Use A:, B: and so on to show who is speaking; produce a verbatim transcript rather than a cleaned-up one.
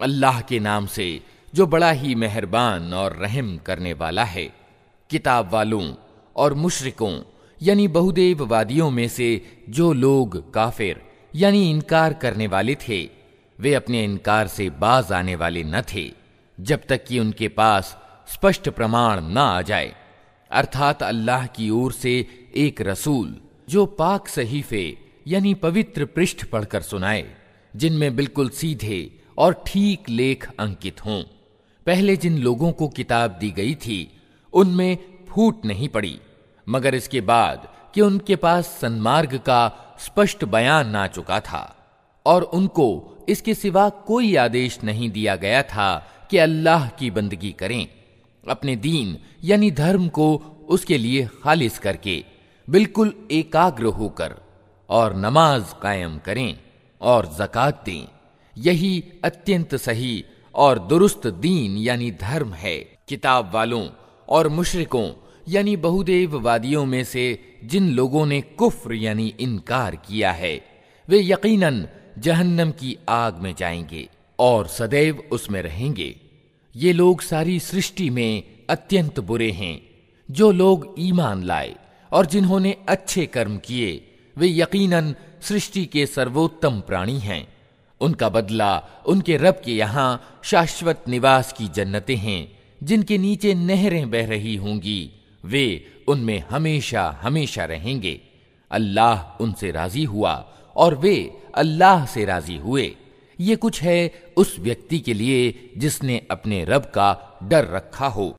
A: अल्लाह के नाम से जो बड़ा ही मेहरबान और रहम करने वाला है। किताब वालों और मुशरिकों यानी बहुदेववादियों में से जो लोग काफिर यानी इनकार करने वाले थे, वे अपने इनकार से बाज आने वाले न थे जब तक कि उनके पास स्पष्ट प्रमाण न आ जाए, अर्थात अल्लाह की ओर से एक रसूल जो पाक सहीफे यानी पवित्र पृष्ठ पढ़कर सुनाए, जिनमें बिल्कुल सीधे और ठीक लेख अंकित हों। पहले जिन लोगों को किताब दी गई थी उनमें फूट नहीं पड़ी, मगर इसके बाद कि उनके पास सन्मार्ग का स्पष्ट बयान आ चुका था और उनको इसके सिवा कोई आदेश नहीं दिया गया था कि अल्लाह की बंदगी करें, अपने दीन यानी धर्म को उसके लिए खालिस करके बिल्कुल एकाग्र होकर, और नमाज कायम करें और ज़कात दें। यही अत्यंत सही और दुरुस्त दीन यानी धर्म है। किताब वालों और मुशरिकों यानी बहुदेववादियों में से जिन लोगों ने कुफ्र यानी इनकार किया है, वे यकीनन जहन्नम की आग में जाएंगे और सदैव उसमें रहेंगे। ये लोग सारी सृष्टि में अत्यंत बुरे हैं। जो लोग ईमान लाए और जिन्होंने अच्छे कर्म किए, वे यकीनन सृष्टि के सर्वोत्तम प्राणी हैं। उनका बदला उनके रब के यहाँ शाश्वत निवास की जन्नतें हैं, जिनके नीचे नहरें बह रही होंगी। वे उनमें हमेशा हमेशा रहेंगे। अल्लाह उनसे राजी हुआ और वे अल्लाह से राजी हुए। ये कुछ है उस व्यक्ति के लिए जिसने अपने रब का डर रखा हो।